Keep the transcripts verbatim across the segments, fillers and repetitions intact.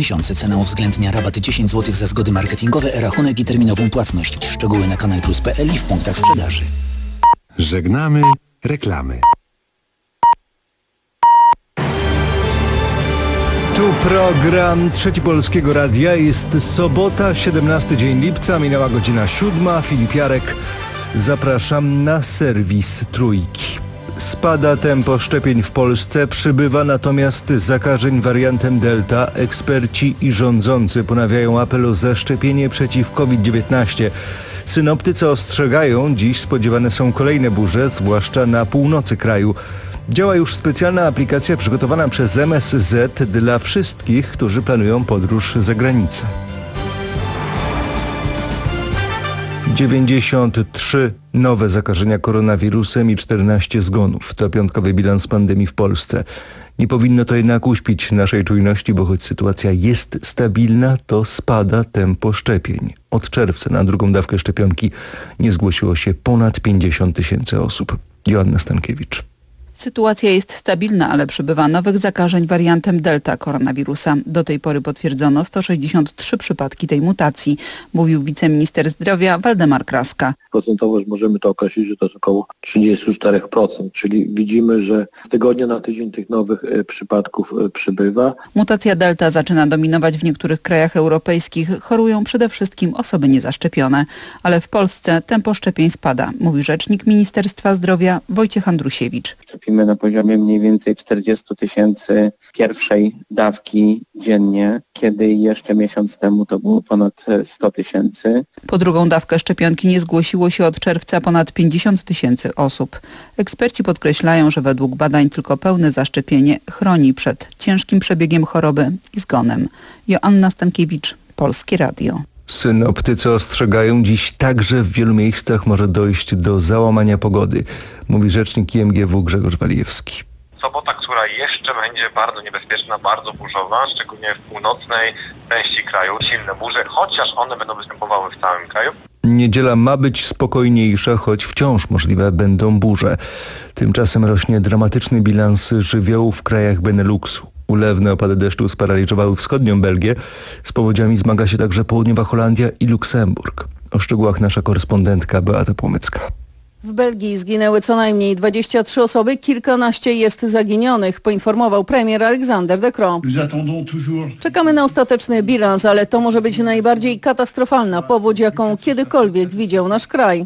miesiące. Cena uwzględnia rabaty dziesięć złotych za zgody marketingowe, e-rachunek i terminową płatność. Szczegóły na kanal plus kropka p l i w punktach sprzedaży. Żegnamy reklamy. Tu program Trzeci Polskiego Radia. Jest sobota, siedemnasty dzień lipca, minęła godzina siódma. Filip Jarek. Zapraszam na serwis Trójki. Spada tempo szczepień w Polsce, przybywa natomiast zakażeń wariantem Delta. Eksperci i rządzący ponawiają apel o zaszczepienie przeciw COVID dziewiętnaście. Synoptycy ostrzegają, dziś spodziewane są kolejne burze, zwłaszcza na północy kraju. Działa już specjalna aplikacja przygotowana przez M S Z dla wszystkich, którzy planują podróż za granicę. dziewięćdziesiąt trzy nowe zakażenia koronawirusem i czternaście zgonów. To piątkowy bilans pandemii w Polsce. Nie powinno to jednak uśpić naszej czujności, bo choć sytuacja jest stabilna, to spada tempo szczepień. Od czerwca na drugą dawkę szczepionki nie zgłosiło się ponad pięćdziesiąt tysięcy osób. Joanna Stankiewicz. Sytuacja jest stabilna, ale przybywa nowych zakażeń wariantem Delta koronawirusa. Do tej pory potwierdzono sto sześćdziesiąt trzy przypadki tej mutacji, mówił wiceminister zdrowia Waldemar Kraska. Procentowo możemy to określić, że to jest około trzydzieści cztery procent, czyli widzimy, że z tygodnia na tydzień tych nowych przypadków przybywa. Mutacja Delta zaczyna dominować w niektórych krajach europejskich. Chorują przede wszystkim osoby niezaszczepione, ale w Polsce tempo szczepień spada, mówi rzecznik Ministerstwa Zdrowia Wojciech Andrusiewicz. Szczepimy na poziomie mniej więcej czterdzieści tysięcy pierwszej dawki dziennie, kiedy jeszcze miesiąc temu to było ponad sto tysięcy. Po drugą dawkę szczepionki nie zgłosiło się od czerwca ponad pięćdziesiąt tysięcy osób. Eksperci podkreślają, że według badań tylko pełne zaszczepienie chroni przed ciężkim przebiegiem choroby i zgonem. Joanna Stankiewicz, Polskie Radio. Synoptycy ostrzegają, dziś także w wielu miejscach może dojść do załamania pogody, mówi rzecznik I M G W Grzegorz Walijewski. Sobota, która jeszcze będzie bardzo niebezpieczna, bardzo burzowa, szczególnie w północnej części kraju. Silne burze, chociaż one będą występowały w całym kraju. Niedziela ma być spokojniejsza, choć wciąż możliwe będą burze. Tymczasem rośnie dramatyczny bilans żywiołów w krajach Beneluxu. Ulewne opady deszczu sparaliżowały wschodnią Belgię. Z powodziami zmaga się także południowa Holandia i Luksemburg. O szczegółach nasza korespondentka Beata Płomycka. W Belgii zginęły co najmniej dwadzieścia trzy osoby, kilkanaście jest zaginionych, poinformował premier Alexander De Croo. Czekamy na ostateczny bilans, ale to może być najbardziej katastrofalna powódź, jaką kiedykolwiek widział nasz kraj.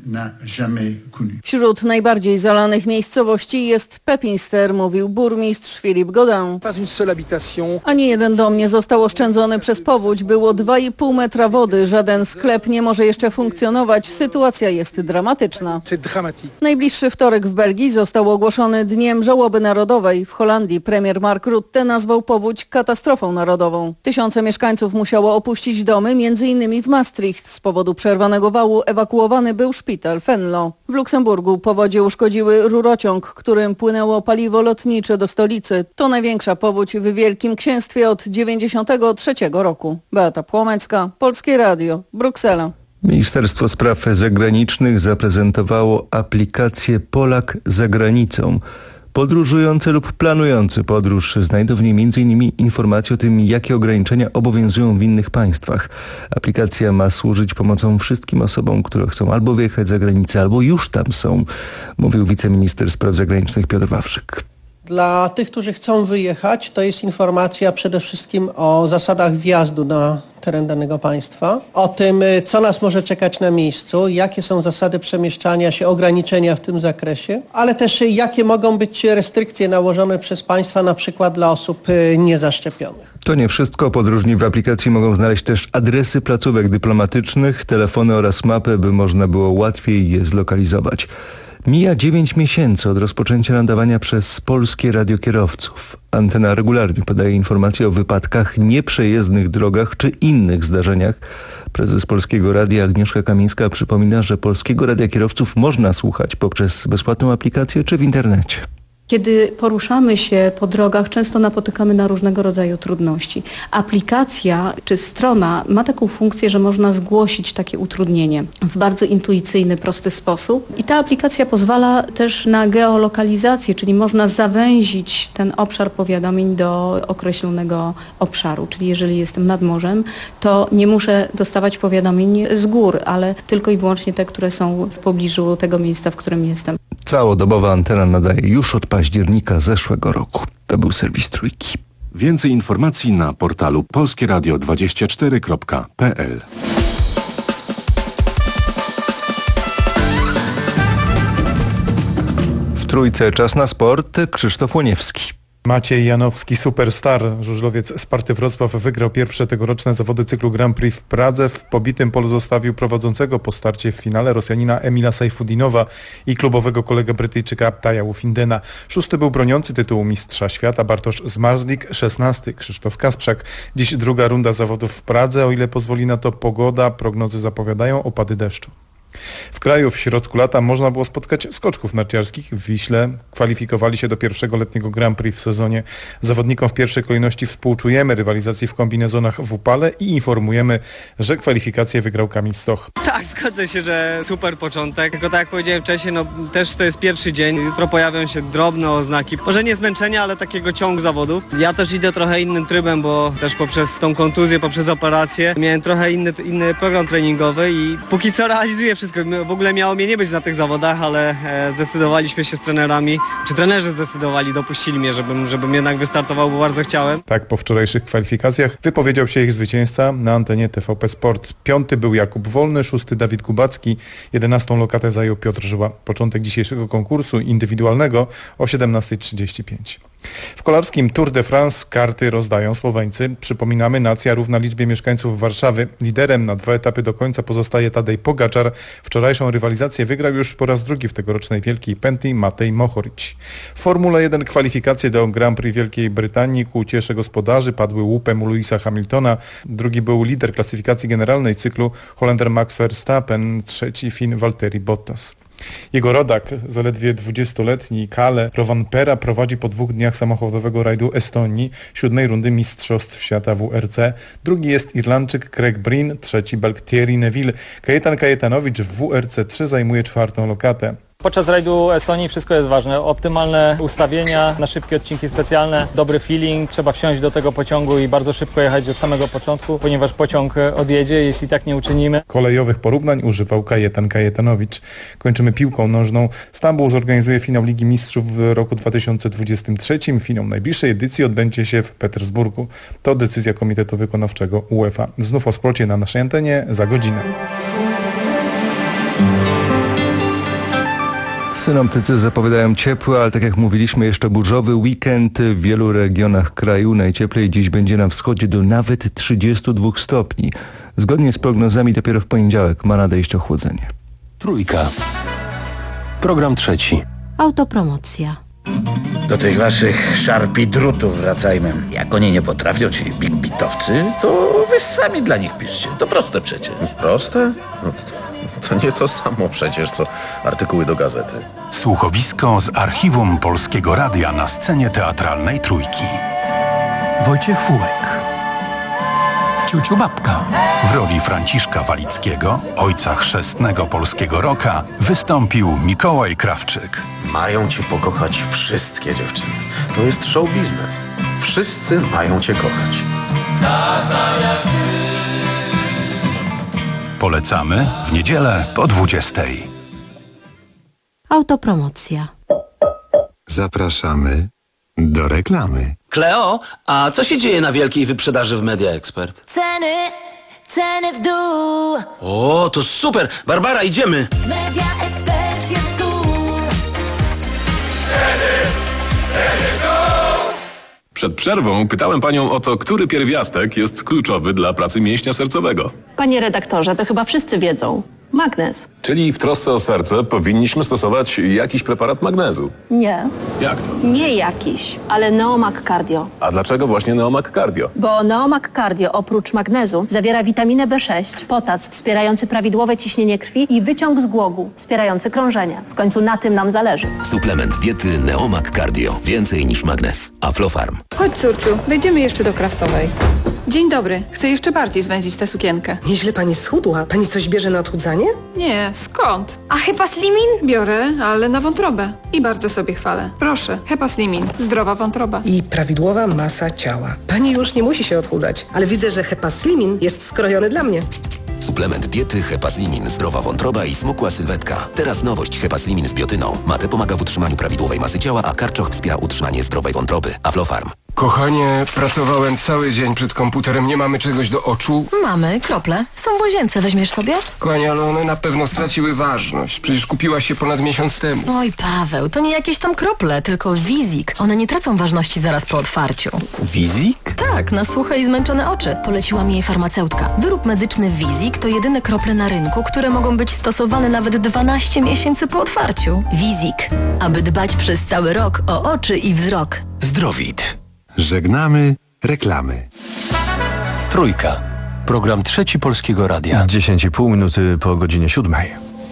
Wśród najbardziej zalanych miejscowości jest Pepinster, mówił burmistrz Philippe Godin. Ani jeden dom nie został oszczędzony przez powódź, było dwa i pół metra wody, żaden sklep nie może jeszcze funkcjonować, sytuacja jest dramatyczna. Najbliższy wtorek w Belgii został ogłoszony Dniem Żałoby Narodowej. W Holandii premier Mark Rutte nazwał powódź katastrofą narodową. Tysiące mieszkańców musiało opuścić domy, między innymi w Maastricht. Z powodu przerwanego wału ewakuowany był szpital Venlo. W Luksemburgu powodzie uszkodziły rurociąg, którym płynęło paliwo lotnicze do stolicy. To największa powódź w Wielkim Księstwie od dziewięćdziesiątego trzeciego roku. Beata Płomecka, Polskie Radio, Bruksela. Ministerstwo Spraw Zagranicznych zaprezentowało aplikację Polak za granicą. Podróżujący lub planujący podróż znajdą w niej między innymi informacje o tym, jakie ograniczenia obowiązują w innych państwach. Aplikacja ma służyć pomocą wszystkim osobom, które chcą albo wyjechać za granicę, albo już tam są, mówił wiceminister spraw zagranicznych Piotr Wawrzyk. Dla tych, którzy chcą wyjechać, to jest informacja przede wszystkim o zasadach wjazdu na teren danego państwa, o tym, co nas może czekać na miejscu, jakie są zasady przemieszczania się, ograniczenia w tym zakresie, ale też jakie mogą być restrykcje nałożone przez państwa, na przykład dla osób niezaszczepionych. To nie wszystko. Podróżni w aplikacji mogą znaleźć też adresy placówek dyplomatycznych, telefony oraz mapę, by można było łatwiej je zlokalizować. Mija dziewięć miesięcy od rozpoczęcia nadawania przez Polskie Radio Kierowców. Antena regularnie podaje informacje o wypadkach, nieprzejezdnych drogach czy innych zdarzeniach. Prezes Polskiego Radia Agnieszka Kamińska przypomina, że Polskiego Radia Kierowców można słuchać poprzez bezpłatną aplikację czy w internecie. Kiedy poruszamy się po drogach, często napotykamy na różnego rodzaju trudności. Aplikacja czy strona ma taką funkcję, że można zgłosić takie utrudnienie w bardzo intuicyjny, prosty sposób. I ta aplikacja pozwala też na geolokalizację, czyli można zawęzić ten obszar powiadomień do określonego obszaru. Czyli jeżeli jestem nad morzem, to nie muszę dostawać powiadomień z gór, ale tylko i wyłącznie te, które są w pobliżu tego miejsca, w którym jestem. Całodobowa antena nadaje już od października zeszłego roku. To był serwis Trójki. Więcej informacji na portalu polskie radio dwadzieścia cztery kropka p l. W Trójce czas na sport. Krzysztof Łoniewski. Maciej Janowski, superstar, żużlowiec Sparty Wrocław, wygrał pierwsze tegoroczne zawody cyklu Grand Prix w Pradze. W pobitym polu zostawił prowadzącego po starcie w finale Rosjanina Emila Sajfudinowa i klubowego kolegę Brytyjczyka Taja Ufindena. Szósty był broniący tytułu mistrza świata Bartosz Zmarzlik, szesnasty Krzysztof Kasprzak. Dziś druga runda zawodów w Pradze, o ile pozwoli na to pogoda. Prognozy zapowiadają opady deszczu. W kraju w środku lata można było spotkać skoczków narciarskich. W Wiśle kwalifikowali się do pierwszego letniego Grand Prix w sezonie. Zawodnikom w pierwszej kolejności współczujemy rywalizacji w kombinezonach w upale i informujemy, że kwalifikację wygrał Kamil Stoch. Tak, zgodzę się, że super początek. Tylko tak jak powiedziałem wcześniej, no też to jest pierwszy dzień. Jutro pojawią się drobne oznaki. Może nie zmęczenia, ale takiego ciągu zawodów. Ja też idę trochę innym trybem, bo też poprzez tą kontuzję, poprzez operację miałem trochę inny, inny program treningowy i póki co realizuję wszystko. W ogóle miało mnie nie być na tych zawodach, ale zdecydowaliśmy się z trenerami, czy trenerzy zdecydowali, dopuścili mnie, żebym, żebym jednak wystartował, bo bardzo chciałem. Tak, po wczorajszych kwalifikacjach wypowiedział się ich zwycięzca na antenie T V P Sport. Piąty był Jakub Wolny, szósty Dawid Kubacki, jedenastą lokatę zajął Piotr Żyła. Początek dzisiejszego konkursu indywidualnego o siedemnasta trzydzieści pięć. W kolarskim Tour de France karty rozdają Słoweńcy. Przypominamy, nacja równa liczbie mieszkańców Warszawy. Liderem na dwa etapy do końca pozostaje Tadej Pogaczar. Wczorajszą rywalizację wygrał już po raz drugi w tegorocznej Wielkiej Pętli Matej Mohoric. W Formule jeden kwalifikacje do Grand Prix Wielkiej Brytanii ku uciesze gospodarzy padły łupem u Louisa Hamiltona. Drugi był lider klasyfikacji generalnej cyklu Holender Max Verstappen, trzeci Fin Valtteri Bottas. Jego rodak, zaledwie dwudziestoletni Kalle Rovanperä, prowadzi po dwóch dniach samochodowego rajdu Estonii, siódmej rundy Mistrzostw Świata W R C. Drugi jest Irlandczyk Craig Breen, trzeci Belg Thierry Neville. Kajetan Kajetanowicz w W R C trzy zajmuje czwartą lokatę. Podczas rajdu Estonii wszystko jest ważne. Optymalne ustawienia na szybkie odcinki specjalne, dobry feeling. Trzeba wsiąść do tego pociągu i bardzo szybko jechać od samego początku, ponieważ pociąg odjedzie, jeśli tak nie uczynimy. Kolejowych porównań używał Kajetan Kajetanowicz. Kończymy piłką nożną. Stambuł zorganizuje finał Ligi Mistrzów w roku dwa tysiące dwudziestym trzecim. Finał najbliższej edycji odbędzie się w Petersburgu. To decyzja Komitetu Wykonawczego UEFA. Znów o sporcie na naszej antenie za godzinę. Synoptycy zapowiadają ciepły, ale tak jak mówiliśmy, jeszcze burzowy weekend w wielu regionach kraju. Najcieplej dziś będzie na wschodzie do nawet trzydziestu dwóch stopni. Zgodnie z prognozami dopiero w poniedziałek ma nadejść ochłodzenie. Trójka. Program trzeci. Autopromocja. Do tych waszych szarpi drutów wracajmy. Jak oni nie potrafią, czyli big bitowcy, to wy sami dla nich piszcie. To proste przecież. Proste? No to, to nie to samo przecież, co artykuły do gazety. Słuchowisko z archiwum Polskiego Radia na scenie teatralnej Trójki. Wojciech Fułek. Ciuciu Babka. W roli Franciszka Walickiego, ojca chrzestnego polskiego rocka, wystąpił Mikołaj Krawczyk. Mają cię pokochać wszystkie dziewczyny. To jest show biznes. Wszyscy mają cię kochać. Polecamy w niedzielę po dwudziestej. Autopromocja. Zapraszamy do reklamy. Kleo, a co się dzieje na wielkiej wyprzedaży w Media Expert? Ceny, ceny w dół. O, to super! Barbara, idziemy! Media Expert jest tu. Ceny, ceny w dół. Przed przerwą pytałem panią o to, który pierwiastek jest kluczowy dla pracy mięśnia sercowego. Panie redaktorze, to chyba wszyscy wiedzą. magnez. Czyli w trosce o serce powinniśmy stosować jakiś preparat magnezu. Nie. Jak to? Nie jakiś, ale Neomag Cardio. A dlaczego właśnie Neomag Cardio? Bo Neomag Cardio oprócz magnezu zawiera witaminę B sześć, potas wspierający prawidłowe ciśnienie krwi i wyciąg z głogu wspierający krążenie. W końcu na tym nam zależy. Suplement diety Neomag Cardio. Więcej niż magnez. Aflofarm. Chodź, córciu, wejdziemy jeszcze do Krawcowej. Dzień dobry. Chcę jeszcze bardziej zwędzić tę sukienkę. Nieźle pani schudła. Pani coś bierze na odchudzanie? Nie, skąd? A Hepaslimin? Biorę, ale na wątrobę. I bardzo sobie chwalę. Proszę, Hepaslimin. Zdrowa wątroba. I prawidłowa masa ciała. Pani już nie musi się odchudzać, ale widzę, że Hepaslimin jest skrojony dla mnie. Suplement diety Hepaslimin. Zdrowa wątroba i smukła sylwetka. Teraz nowość Hepaslimin z biotyną. Mate pomaga w utrzymaniu prawidłowej masy ciała, a karczoch wspiera utrzymanie zdrowej wątroby. Aflofarm. Kochanie, pracowałem cały dzień przed komputerem. Nie mamy czegoś do oczu? Mamy, krople. Są w łazience. Weźmiesz sobie? Kochanie, ale one na pewno straciły ważność. Przecież kupiłaś się ponad miesiąc temu. Oj, Paweł, to nie jakieś tam krople, tylko Wizik. One nie tracą ważności zaraz po otwarciu. Wizik? Tak, na suche i zmęczone oczy. Poleciła mi jej farmaceutka. Wyrób medyczny Wizik to jedyne krople na rynku, które mogą być stosowane nawet dwanaście miesięcy po otwarciu. Wizik. Aby dbać przez cały rok o oczy i wzrok. Zdrowit. Żegnamy reklamy. Trójka. Program Trzeci Polskiego Radia. dziesięć i pół minuty po godzinie siódmej.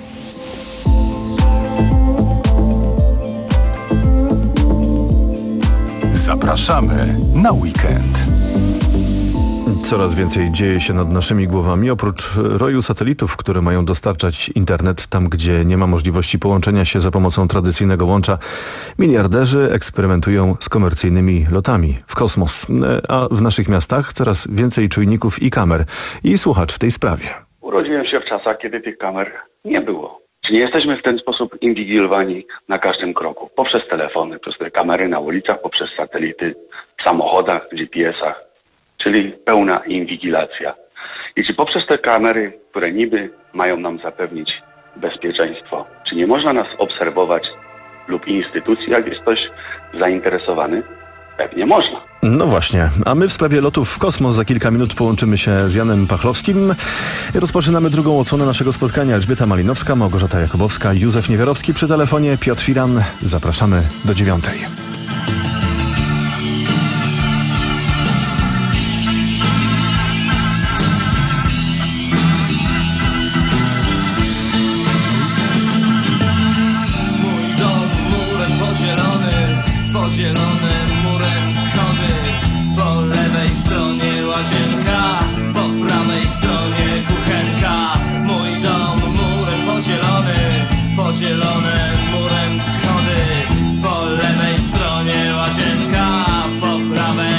Zapraszamy na weekend. Coraz więcej dzieje się nad naszymi głowami. Oprócz roju satelitów, które mają dostarczać internet tam, gdzie nie ma możliwości połączenia się za pomocą tradycyjnego łącza, miliarderzy eksperymentują z komercyjnymi lotami w kosmos. A w naszych miastach coraz więcej czujników i kamer. I słuchacz w tej sprawie. Urodziłem się w czasach, kiedy tych kamer nie było. Czy nie jesteśmy w ten sposób inwigilowani na każdym kroku? Poprzez telefony, przez te kamery na ulicach, poprzez satelity, w samochodach, w G P S-ach. Czyli pełna inwigilacja. I czy poprzez te kamery, które niby mają nam zapewnić bezpieczeństwo, czy nie można nas obserwować lub instytucji, jak jest ktoś zainteresowany? Pewnie można. No właśnie, a my w sprawie lotów w kosmos za kilka minut połączymy się z Janem Pachlowskim. Rozpoczynamy drugą odsłonę naszego spotkania. Elżbieta Malinowska, Małgorzata Jakubowska, Józef Niewiarowski przy telefonie, Piotr Firan. Zapraszamy do dziewiątej. Podzielone murem schody, po lewej stronie łazienka, po prawej stronie kuchenka. Mój dom murem podzielony, podzielone murem schody, po lewej stronie łazienka, po prawej.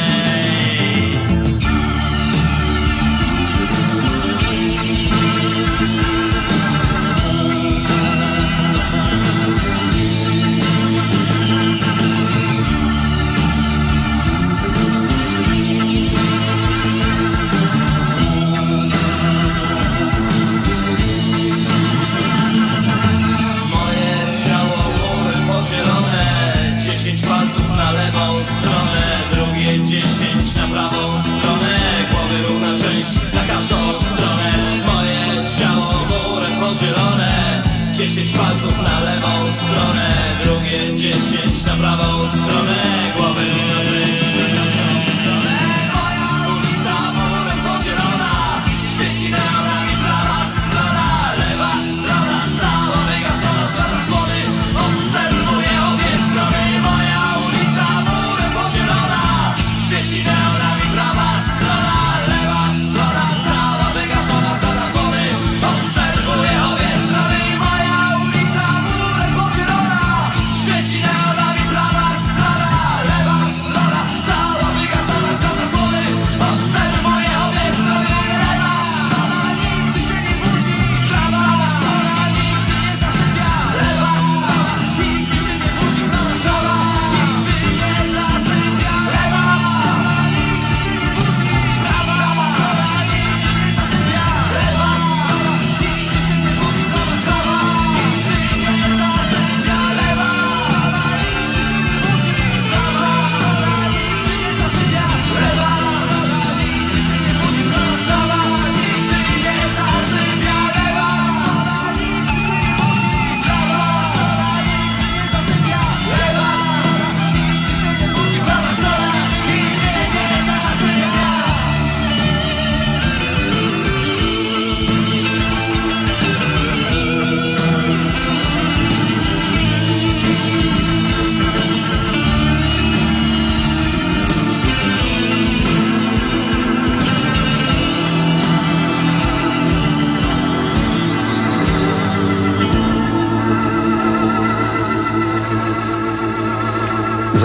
Dziesięć palców na lewą stronę, drugie dziesięć na prawą stronę. Głowy równa część na każdą stronę. Moje ciało murem podzielone. Dziesięć palców na lewą stronę, drugie dziesięć na prawą stronę. Głowy równa część na każdą stronę. Moja ulica murem podzielona. Świeci neonami prawa strona, lewa strona cała wygaszona za zasłony. Obserwuję obie strony. Moja ulica murem podzielona. Świeci neonami prawa strona, lewa strona cała wygaszona za zasłony. Obserwuję obie strony. Moja ulica murem podzielona. Świeci neonami prawa strona,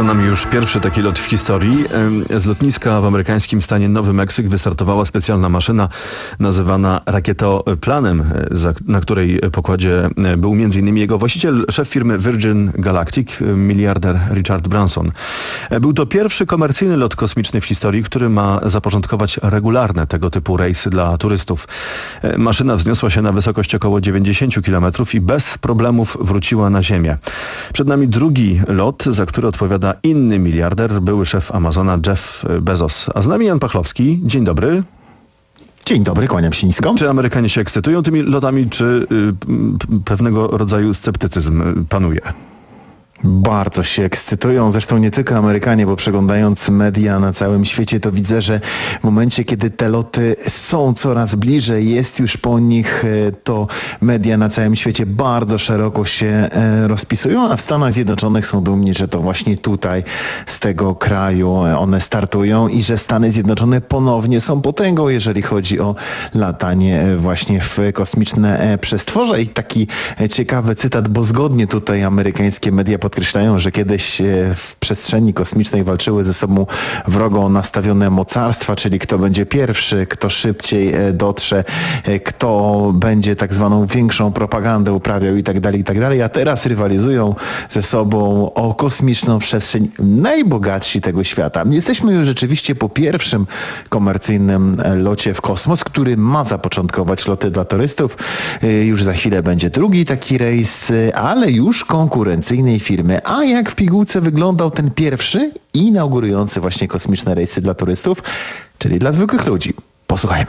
nami już pierwszy taki lot w historii. Z lotniska w amerykańskim stanie Nowy Meksyk wystartowała specjalna maszyna nazywana rakietoplanem, na której pokładzie był między innymi jego właściciel, szef firmy Virgin Galactic, miliarder Richard Branson. Był to pierwszy komercyjny lot kosmiczny w historii, który ma zaporządkować regularne tego typu rejsy dla turystów. Maszyna wzniosła się na wysokość około dziewięćdziesiąt kilometrów i bez problemów wróciła na Ziemię. Przed nami drugi lot, za który odpowiada inny miliarder, były szef Amazona Jeff Bezos. A z nami Jan Pachlowski. Dzień dobry. Dzień dobry, kłaniam się nisko. Czy Amerykanie się ekscytują tymi lotami, czy y, pewnego rodzaju sceptycyzm panuje? Bardzo się ekscytują, zresztą nie tylko Amerykanie, bo przeglądając media na całym świecie, to widzę, że w momencie, kiedy te loty są coraz bliżej, jest już po nich, to media na całym świecie bardzo szeroko się rozpisują, a w Stanach Zjednoczonych są dumni, że to właśnie tutaj, z tego kraju one startują i że Stany Zjednoczone ponownie są potęgą, jeżeli chodzi o latanie właśnie w kosmiczne przestworze. I taki ciekawy cytat, bo zgodnie tutaj amerykańskie media podkreślają, że kiedyś w przestrzeni kosmicznej walczyły ze sobą wrogo nastawione mocarstwa, czyli kto będzie pierwszy, kto szybciej dotrze, kto będzie tak zwaną większą propagandę uprawiał i tak dalej, i tak dalej, a teraz rywalizują ze sobą o kosmiczną przestrzeń najbogatsi tego świata. Jesteśmy już rzeczywiście po pierwszym komercyjnym locie w kosmos, który ma zapoczątkować loty dla turystów. Już za chwilę będzie drugi taki rejs, ale już konkurencyjnej firmy. A jak w pigułce wyglądał ten pierwszy, inaugurujący właśnie kosmiczne rejsy dla turystów, czyli dla zwykłych ludzi? Posłuchajmy.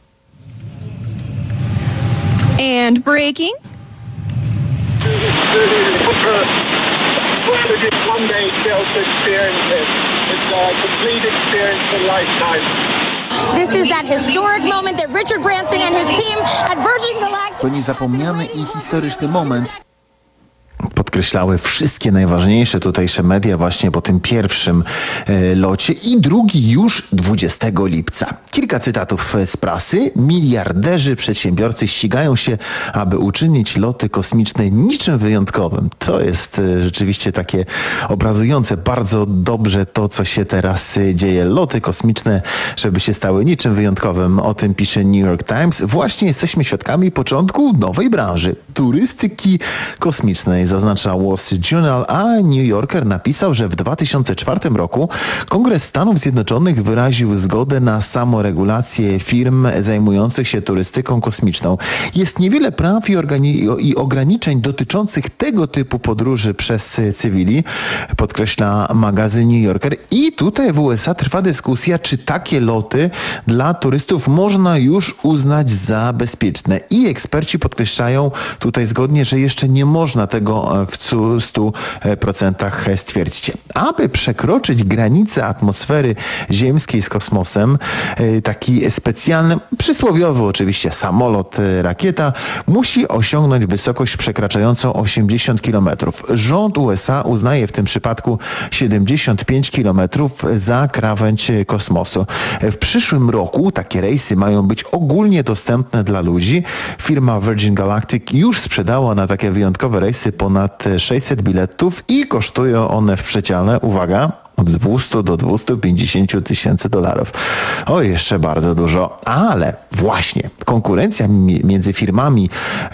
And breaking. This is that historic moment that Richard Branson and his team at Virgin Galactic... To niezapomniany i historyczny moment. Podkreślały wszystkie najważniejsze tutejsze media właśnie po tym pierwszym e, locie i drugi już dwudziestego lipca. Kilka cytatów z prasy. Miliarderzy, przedsiębiorcy ścigają się, aby uczynić loty kosmiczne niczym wyjątkowym. To jest e, rzeczywiście takie obrazujące bardzo dobrze to, co się teraz e, dzieje. Loty kosmiczne, żeby się stały niczym wyjątkowym. O tym pisze New York Times. Właśnie jesteśmy świadkami początku nowej branży. Turystyki kosmicznej, zaznacza Wall Street Journal, a New Yorker napisał, że w dwa tysiące czwartym roku Kongres Stanów Zjednoczonych wyraził zgodę na samoregulację firm zajmujących się turystyką kosmiczną. Jest niewiele praw i, organi- i ograniczeń dotyczących tego typu podróży przez cywili, podkreśla magazyn New Yorker. I tutaj w U S A trwa dyskusja, czy takie loty dla turystów można już uznać za bezpieczne. I eksperci podkreślają tutaj zgodnie, że jeszcze nie można tego w stu procentach stwierdzić. Aby przekroczyć granicę atmosfery ziemskiej z kosmosem, taki specjalny, przysłowiowy oczywiście samolot, rakieta, musi osiągnąć wysokość przekraczającą osiemdziesiąt kilometrów. Rząd U S A uznaje w tym przypadku siedemdziesiąt pięć kilometrów za krawędź kosmosu. W przyszłym roku takie rejsy mają być ogólnie dostępne dla ludzi. Firma Virgin Galactic już sprzedała na takie wyjątkowe rejsy ponad sześćset biletów i kosztują one w przeciale, uwaga, od dwieście do dwustu pięćdziesięciu tysięcy dolarów. O, jeszcze bardzo dużo, ale właśnie konkurencja między firmami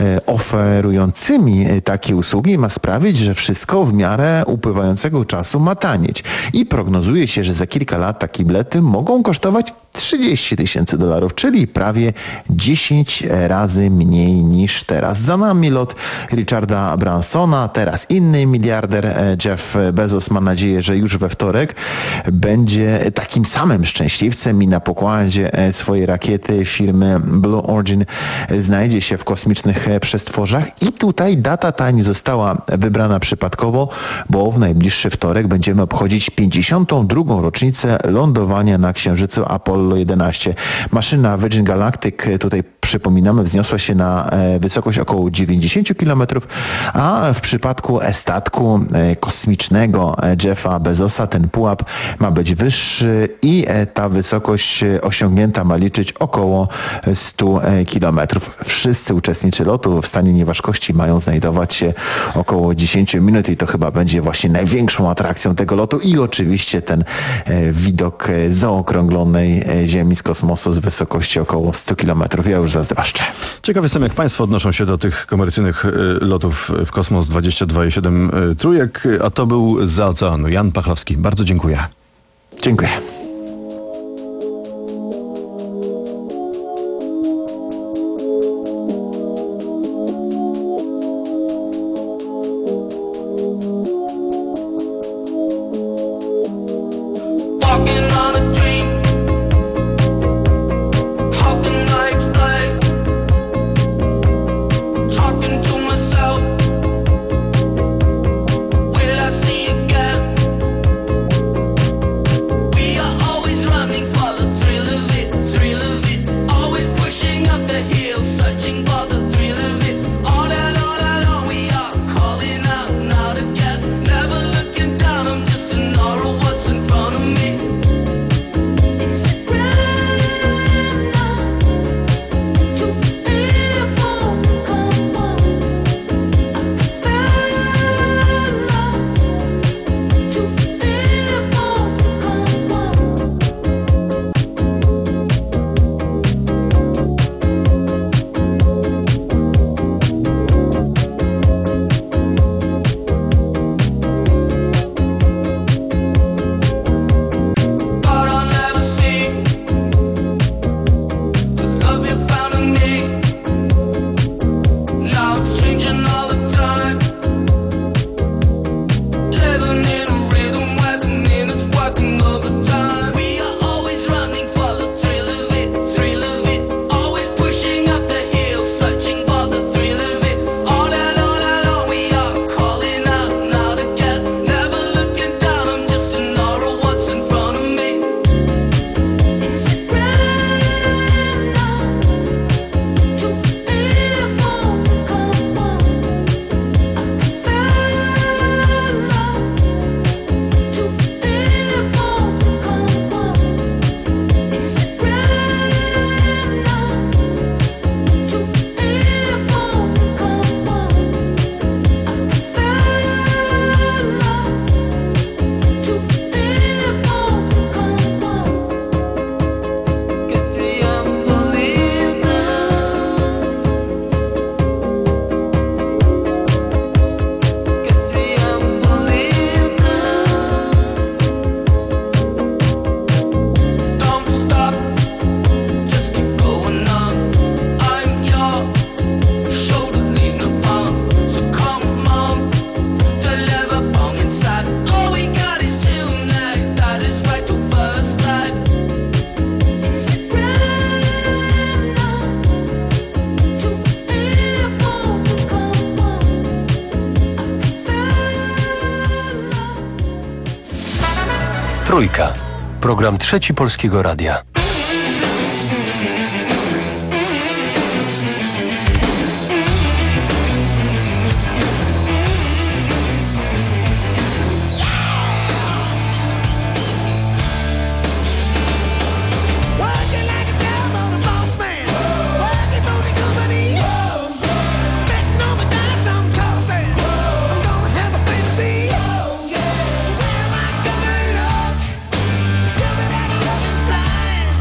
oferującymi takie usługi ma sprawić, że wszystko w miarę upływającego czasu ma tanieć. I prognozuje się, że za kilka lat takie bilety mogą kosztować trzydzieści tysięcy dolarów, czyli prawie dziesięć razy mniej niż teraz. Za nami lot Richarda Bransona, teraz inny miliarder Jeff Bezos ma nadzieję, że już we wtorek będzie takim samym szczęśliwcem i na pokładzie swojej rakiety firmy Blue Origin znajdzie się w kosmicznych przestworzach. I tutaj data ta nie została wybrana przypadkowo, bo w najbliższy wtorek będziemy obchodzić pięćdziesiątą drugą rocznicę lądowania na Księżycu Apollo jedenaście. Maszyna Virgin Galactic tutaj przypominamy, wzniosła się na wysokość około dziewięćdziesiąt kilometrów, a w przypadku statku kosmicznego Jeffa Bezosa ten pułap ma być wyższy i ta wysokość osiągnięta ma liczyć około sto kilometrów. Wszyscy uczestnicy lotu w stanie nieważkości mają znajdować się około dziesięć minut i to chyba będzie właśnie największą atrakcją tego lotu i oczywiście ten widok zaokrąglonej Ziemi z kosmosu z wysokości około sto kilometrów. Ja już zazdroszczę. Ciekaw jestem, jak Państwo odnoszą się do tych komercyjnych lotów w kosmos dwadzieścia dwa i siedem trójek, a to był Zza Oceanu Jan Pachlowski. Bardzo dziękuję. Dziękuję. Trójka. Program Trzeci Polskiego Radia. Tell me that love is blind.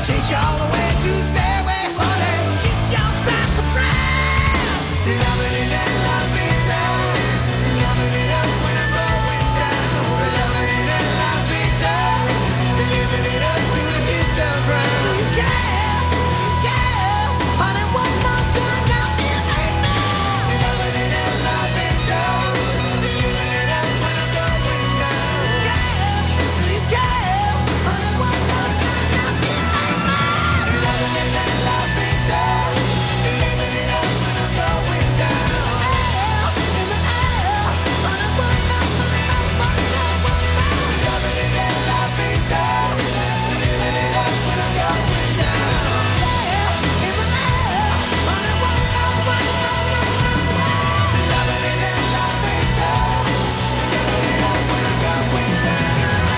Take you all the way to Stairway, honey. Kiss your side surprise. Loving it and loving down. Loving it up when I'm going down. Loving it and loving down. Living it up till we hit the ground. You care, you care. Honey, one more time now it ain't now. Loving it and loving down. Living it up when I'm going down. You care, you care. Honey, one more time now it ain't now. Loving it and loving down. Living it up when I'm going down. Air, in the air. Honey, one more, one more, one more, one more. Loving it and loving down. Living it up when I'm going down. Air, in the air. Honey, one more, one more, one more, one. Loving it and loving down. Living it up when I'm going down.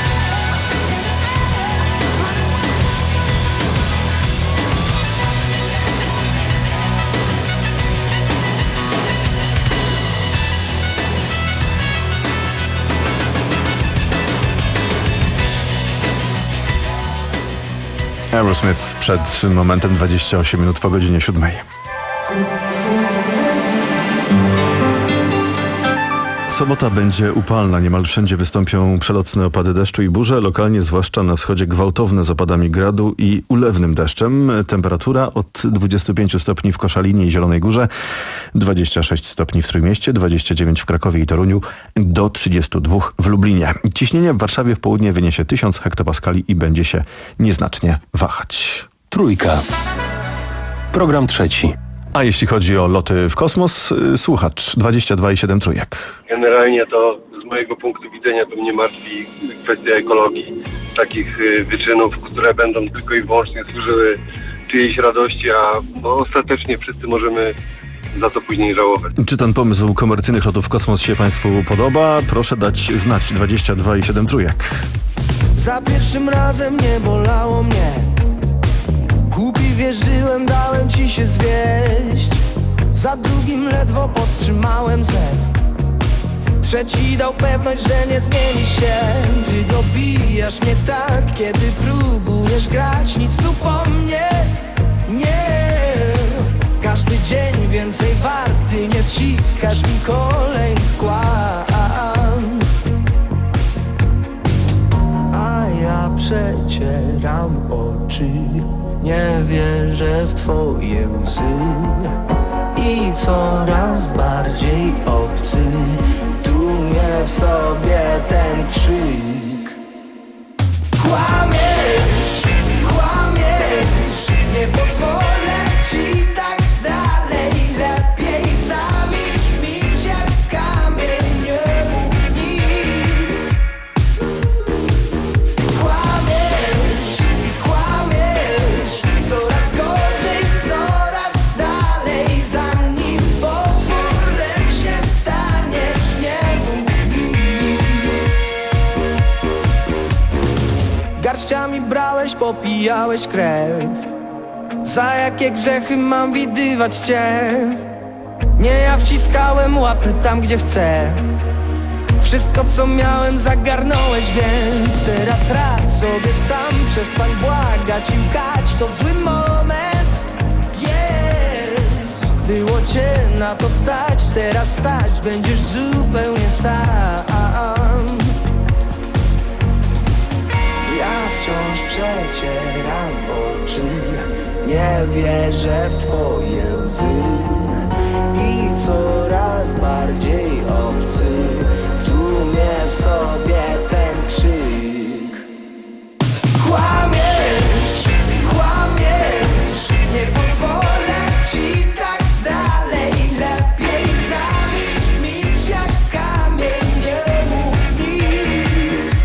Aerosmith przed momentem dwadzieścia osiem minut po godzinie siódmej. Sobota będzie upalna. Niemal wszędzie wystąpią przelotne opady deszczu i burze. Lokalnie, zwłaszcza na wschodzie, gwałtowne z opadami gradu i ulewnym deszczem. Temperatura od dwudziestu pięciu stopni w Koszalinie i Zielonej Górze, dwadzieścia sześć stopni w Trójmieście, dwadzieścia dziewięć w Krakowie i Toruniu, do trzydziestu dwóch w Lublinie. Ciśnienie w Warszawie w południe wyniesie tysiąc hektopaskali i będzie się nieznacznie wahać. Trójka. Program trzeci. A jeśli chodzi o loty w kosmos, słuchacz dwadzieścia dwa i siedem trójek. Generalnie to z mojego punktu widzenia to mnie martwi kwestia ekologii. Takich wyczynów, które będą tylko i wyłącznie służyły czyjejś radości, a no, ostatecznie wszyscy możemy za to później żałować. Czy ten pomysł komercyjnych lotów w kosmos się Państwu podoba? Proszę dać znać dwadzieścia dwa i siedem trójek. Za pierwszym razem nie bolało mnie. Głupi wierzyłem, dałem ci się zwieść. Za drugim ledwo powstrzymałem zew. Trzeci dał pewność, że nie zmieni się. Ty dobijasz mnie tak, kiedy próbujesz grać. Nic tu po mnie nie. Każdy dzień więcej wart, gdy nie wciskasz mi kolejnych kłamstw. A ja przecieram oczy. Nie wierzę w twoje łzy i coraz bardziej obcy tłumie w sobie ten krzyk. Kłamiesz, kłamiesz, nie pozwolę ci tak dalej. Lepiej zamilcz, milcz jak kamień, nie mów nic. Kłamiesz i kłamiesz, coraz gorzej, coraz dalej. Zanim potworem się staniesz, nie mów nic. Garściami brałeś, popijałeś krew. Za jakie grzechy mam widywać cię? Nie ja wciskałem łapy tam, gdzie chcę. Wszystko co miałem zagarnąłeś, więc teraz radź sobie sam. Przestań błagać i łkać, to zły moment. Jest, było cię na to stać. Teraz stać będziesz zupełnie sam. Ja wciąż przecieram oczy. Nie wierzę w twoje łzy i coraz bardziej obcy tłumie w sobie ten krzyk. Kłamiesz, kłamiesz, nie pozwolę ci tak dalej. Lepiej zamilcz, milcz jak kamień, nie mów nic.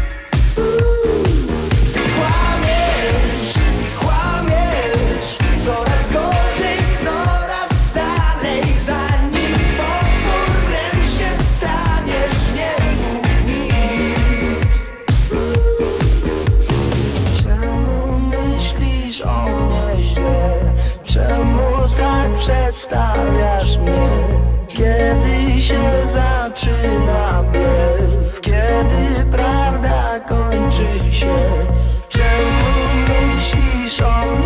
Ty kłamiesz i kłamiesz, coraz gorzej, coraz dalej. Zanim potworem się staniesz, nie mów nic. Czemu myślisz o mnie źle? Czemu tak przedstawiasz mnie? Kiedy się zaczyna blef? Kiedy prawda kończy się? Czemu myślisz o mnie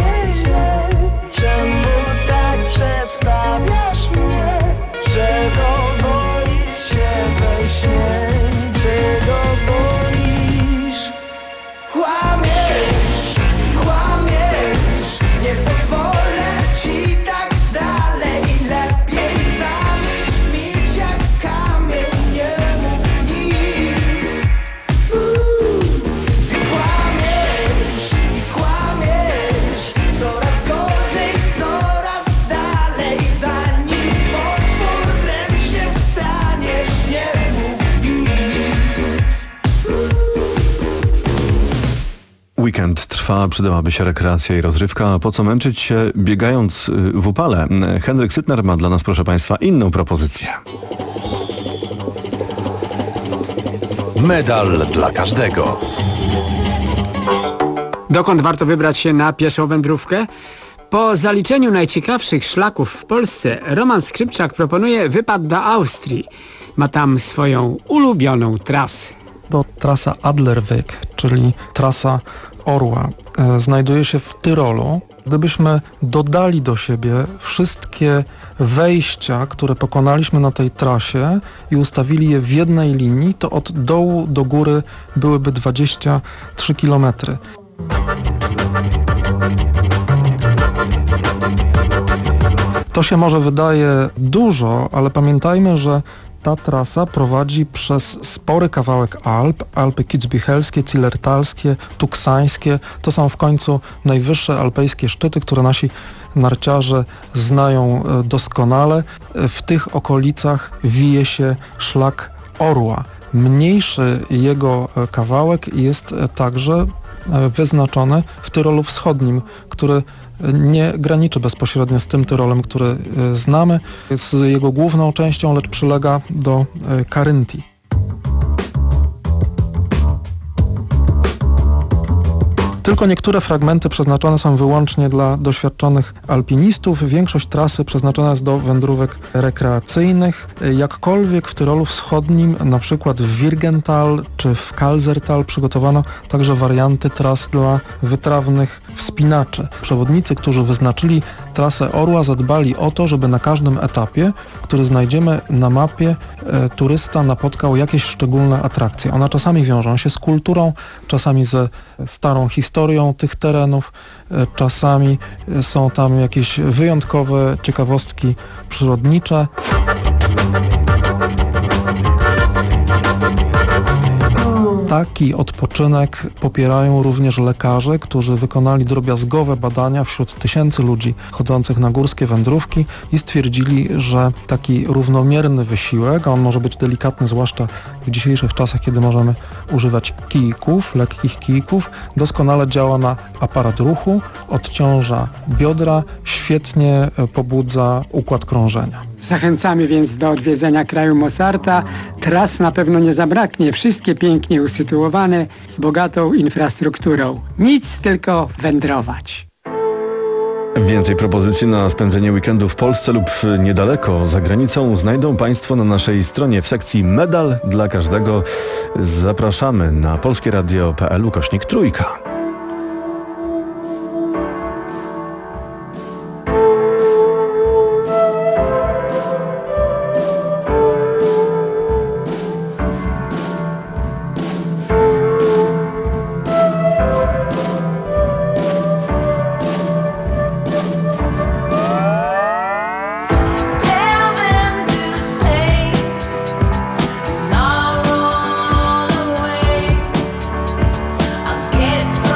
Weekend trwa, przydałaby się rekreacja i rozrywka, a po co męczyć się biegając w upale? Henryk Sytner ma dla nas, proszę Państwa, inną propozycję. Medal dla każdego. Dokąd warto wybrać się na pieszą wędrówkę? Po zaliczeniu najciekawszych szlaków w Polsce Roman Skrzypczak proponuje wypad do Austrii. Ma tam swoją ulubioną trasę. To trasa Adlerweg, czyli trasa Orła, e, znajduje się w Tyrolu. Gdybyśmy dodali do siebie wszystkie wejścia, które pokonaliśmy na tej trasie i ustawili je w jednej linii, to od dołu do góry byłyby dwadzieścia trzy kilometry. To się może wydaje dużo, ale pamiętajmy, że ta trasa prowadzi przez spory kawałek Alp, Alpy Kitzbühelskie, Zillertalskie, Tuksańskie. To są w końcu najwyższe alpejskie szczyty, które nasi narciarze znają doskonale. W tych okolicach wije się szlak Orła. Mniejszy jego kawałek jest także wyznaczony w Tyrolu Wschodnim, który nie graniczy bezpośrednio z tym Tyrolem, który znamy, z jego główną częścią, lecz przylega do Karyntii. Tylko niektóre fragmenty przeznaczone są wyłącznie dla doświadczonych alpinistów. Większość trasy przeznaczona jest do wędrówek rekreacyjnych. Jakkolwiek w Tyrolu Wschodnim, na przykład w Wirgental czy w Kalzertal, przygotowano także warianty tras dla wytrawnych wspinaczy. Przewodnicy, którzy wyznaczyli trasę Orła, zadbali o to, żeby na każdym etapie, który znajdziemy na mapie, e, turysta napotkał jakieś szczególne atrakcje. One czasami wiążą się z kulturą, czasami ze starą historią tych terenów, e, czasami są tam jakieś wyjątkowe ciekawostki przyrodnicze. Taki odpoczynek popierają również lekarze, którzy wykonali drobiazgowe badania wśród tysięcy ludzi chodzących na górskie wędrówki i stwierdzili, że taki równomierny wysiłek, a on może być delikatny, zwłaszcza w dzisiejszych czasach, kiedy możemy używać kijków, lekkich kijków, doskonale działa na aparat ruchu, odciąża biodra, świetnie pobudza układ krążenia. Zachęcamy więc do odwiedzenia kraju Mozarta. Tras na pewno nie zabraknie, wszystkie pięknie usytuowane, z bogatą infrastrukturą. Nic, tylko wędrować. Więcej propozycji na spędzenie weekendu w Polsce lub niedaleko za granicą znajdą Państwo na naszej stronie w sekcji Medal dla każdego. Zapraszamy na polskieradio kropka p l ukośnik trójka. Get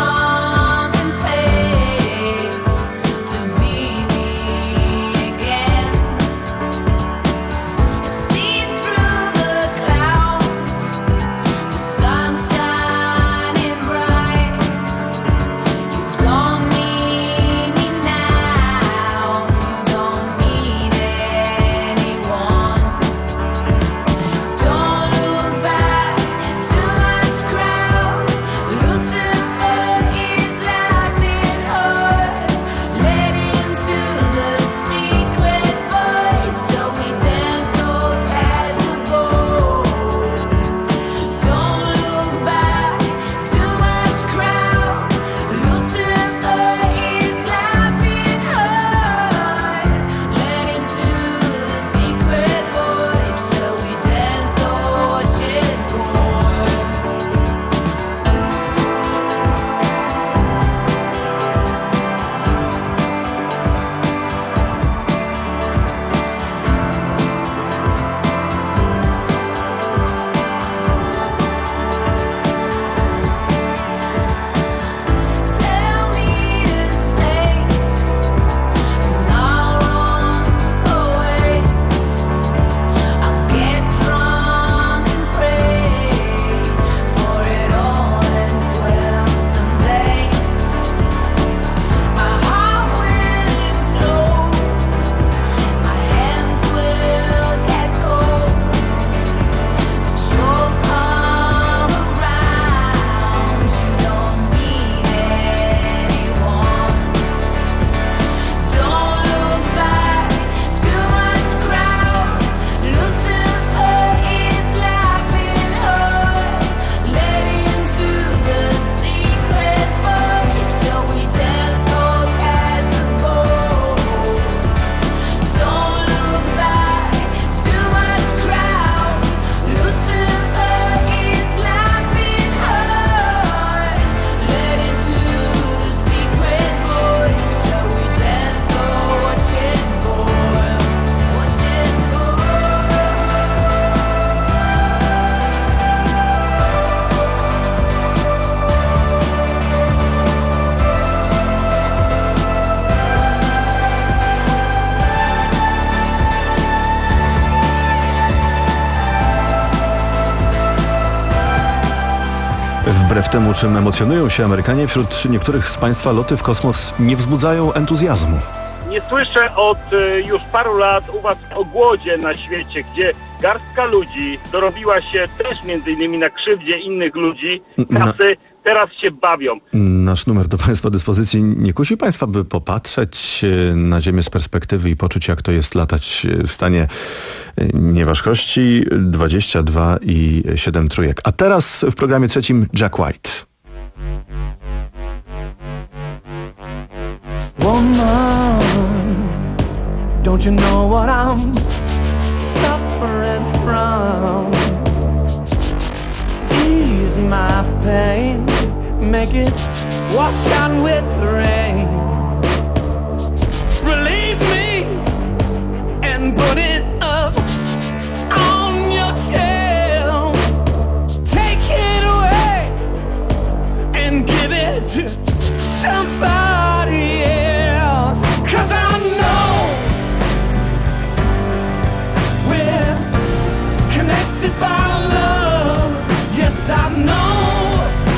temu, czym emocjonują się Amerykanie, wśród niektórych z Państwa loty w kosmos nie wzbudzają entuzjazmu. Nie słyszę od y, już paru lat u Was o głodzie na świecie, gdzie garstka ludzi dorobiła się też między innymi na krzywdzie innych ludzi, kasy, teraz się bawią. Nasz numer do Państwa dyspozycji. Nie kusi Państwa, by popatrzeć na Ziemię z perspektywy i poczuć, jak to jest latać w stanie nieważkości dwadzieścia dwa i siedem trójek. A teraz w programie trzecim Jack White. Woman, don't you know what I'm suffering from? Ease my pain, make it wash out with the rain. Relieve me and put it up on your shelf. Take it away and give it to somebody else. 'Cause I know we're connected by love. Yes, I know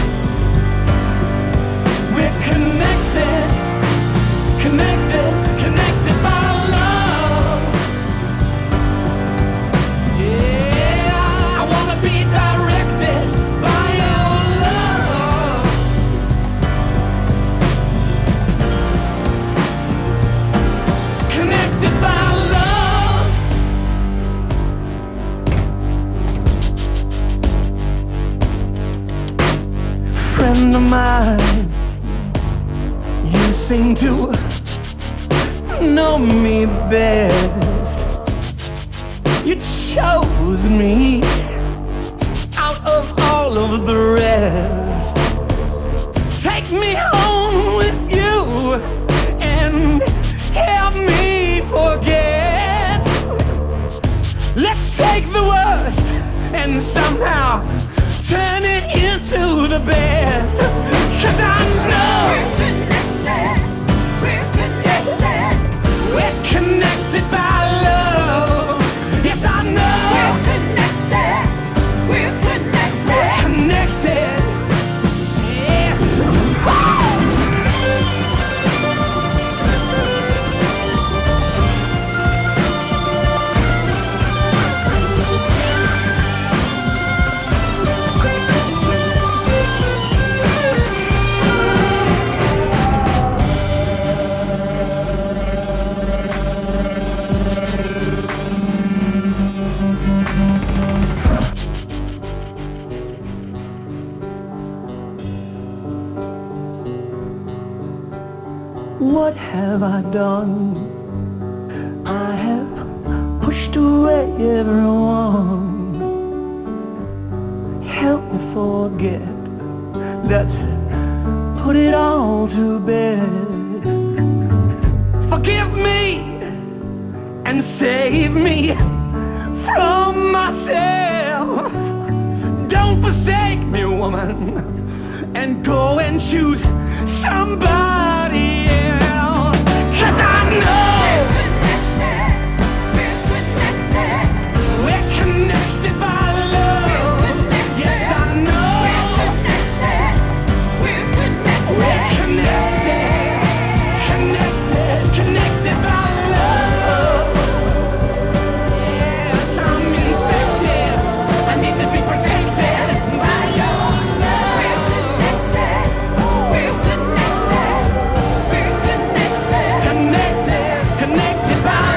we're connected, connected, connected by love. Yeah, I wanna be directed by your love. Connected by love. Friend of mine, you seem to know me best. You chose me out of all of the rest. Take me home with you and help me forget. Let's take the worst and somehow turn it into the best. 'Cause I know we're connected, we're connected, we're connected by love. Yes, I know we're connected, we're connected, we're connected. Yes. What have I done? I have pushed away everyone. Help me forget. Let's put it all to bed. Forgive me and save me from myself. Don't forsake me, woman, and go and choose somebody else. 'Cause I know we're connected, we're connected by love. Yes, I know we're connected, we're connected, connected, connected by love. Yes, I'm infected, I need to be protected by your love. We're connected, we're connected, we're connected, connected, connected by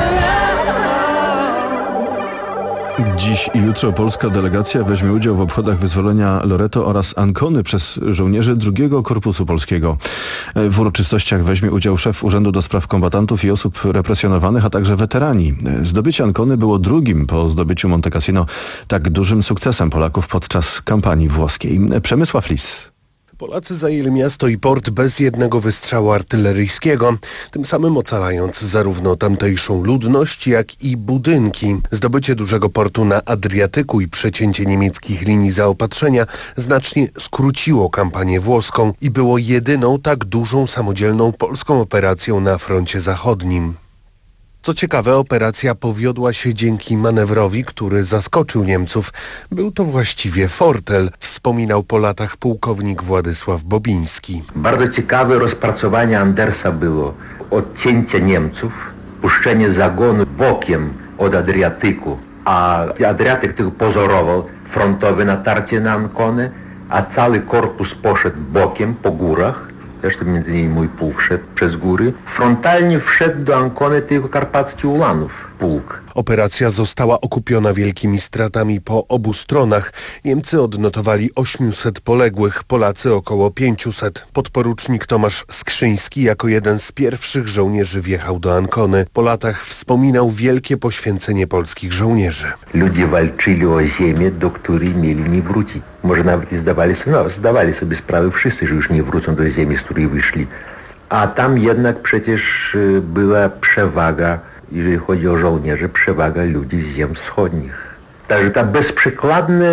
love. Dziś i jutro polska delegacja weźmie udział w obchodach wyzwolenia Loreto oraz Ancony przez żołnierzy drugiego Korpusu Polskiego. W uroczystościach weźmie udział szef Urzędu do Spraw Kombatantów i Osób Represjonowanych, a także weterani. Zdobycie Ancony było drugim po zdobyciu Monte Cassino tak dużym sukcesem Polaków podczas kampanii włoskiej. Przemysław Lis. Polacy zajęli miasto i port bez jednego wystrzału artyleryjskiego, tym samym ocalając zarówno tamtejszą ludność, jak i budynki. Zdobycie dużego portu na Adriatyku i przecięcie niemieckich linii zaopatrzenia znacznie skróciło kampanię włoską i było jedyną tak dużą samodzielną polską operacją na froncie zachodnim. Co ciekawe, operacja powiodła się dzięki manewrowi, który zaskoczył Niemców. Był to właściwie fortel, wspominał po latach pułkownik Władysław Bobiński. Bardzo ciekawe rozpracowanie Andersa było. Odcięcie Niemców, puszczenie zagonu bokiem od Adriatyku, a Adriatyk tylko pozorował frontowe natarcie na Ancony, a cały korpus poszedł bokiem po górach. Zresztą między innymi mój pułk szedł przez góry. Frontalnie wszedł do Ancony tylko karpacki Ulanów pułk. Operacja została okupiona wielkimi stratami po obu stronach. Niemcy odnotowali osiemset poległych, Polacy około pięćset. Podporucznik Tomasz Skrzyński jako jeden z pierwszych żołnierzy wjechał do Ancony. Po latach wspominał wielkie poświęcenie polskich żołnierzy. Ludzie walczyli o ziemię, do której mieli nie wrócić. Może nawet i zdawali sobie, no, zdawali sobie sprawę wszyscy, że już nie wrócą do ziemi, z której wyszli. A tam jednak przecież była przewaga, jeżeli chodzi o żołnierzy, przewaga ludzi z ziem wschodnich. Także ta bezprzykładna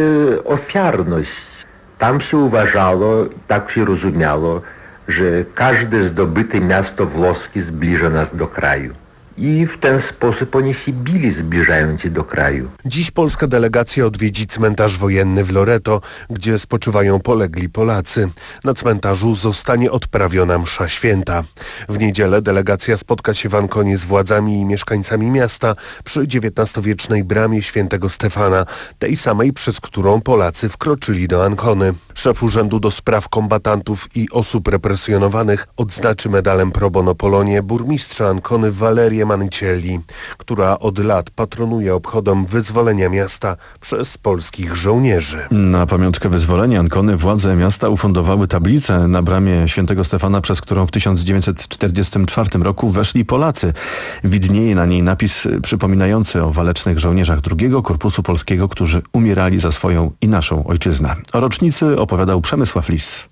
ofiarność, tam się uważało, tak się rozumiało, że każde zdobyte miasto włoskie zbliża nas do kraju. I w ten sposób oni się bili, zbliżając się do kraju. Dziś polska delegacja odwiedzi cmentarz wojenny w Loreto, gdzie spoczywają polegli Polacy. Na cmentarzu zostanie odprawiona msza święta. W niedzielę delegacja spotka się w Anconie z władzami i mieszkańcami miasta przy dziewiętnastowiecznej bramie świętego Stefana, tej samej, przez którą Polacy wkroczyli do Ancony. Szef Urzędu do Spraw Kombatantów i Osób Represjonowanych odznaczy medalem Pro Bono Polonie burmistrza Ancony Valerię Manicelli, która od lat patronuje obchodom wyzwolenia miasta przez polskich żołnierzy. Na pamiątkę wyzwolenia Ancony władze miasta ufundowały tablicę na bramie świętego Stefana, przez którą w tysiąc dziewięćset czterdziestym czwartym roku weszli Polacy. Widnieje na niej napis przypominający o walecznych żołnierzach drugiego Korpusu Polskiego, którzy umierali za swoją i naszą ojczyznę. O rocznicy opowiadał Przemysław Lis.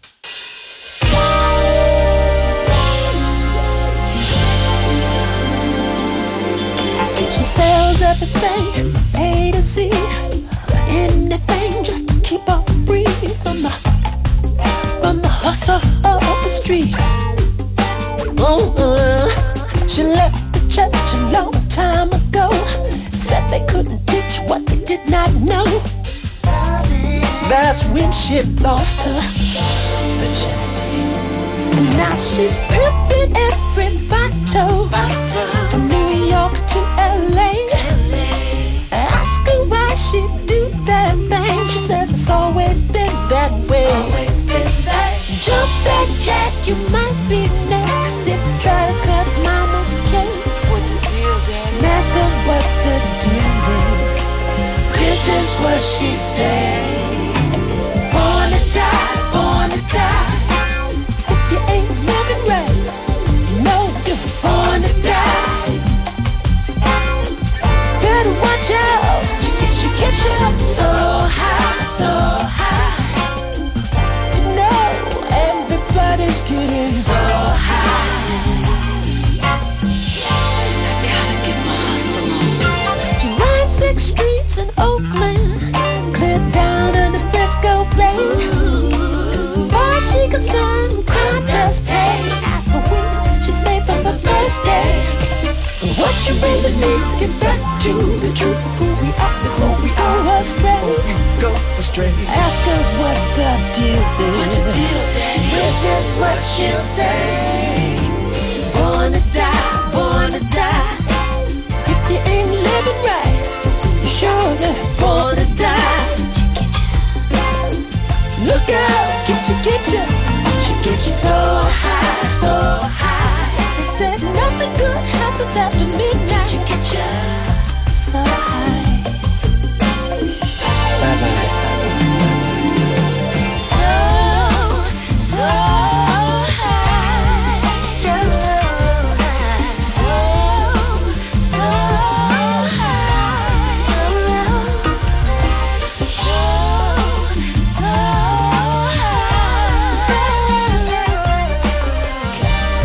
She sells everything, A to Z, anything just to keep her free from the, from the hustle of the streets. Oh, uh, she left the church a long time ago, said they couldn't teach what they did not know. That's when she lost her virginity. And now she's pimping every bottle, from New York to L A. Ask her why she do that thing. She says it's always been that way. Jump back, Jack, you might be next if you try to cut mama's cake. And ask her what to do with. This is what she said. Born to die, born to die. If you ain't living right, you know you're born to die. Better watch out, you get you get you up so high, so high. You know everybody's getting so high. I gotta get my hustle on. She rides six streets in Oakland, clear down to the Frisco Bay. Far as she concerned, crime does pay. Ask her when she say from the first day. What she really needs to get back to the truth of who we are before we go astray. Go astray. Ask her what the deal is. This is what she'll say. Born to die, born to die. If you ain't living right, you're surely born to die. Look out, get you, get you, she get you so high, so high. They said nothing good happens after midnight. She get you so high. Bye bye. So, so high, so high, so, so high, so, so, so high.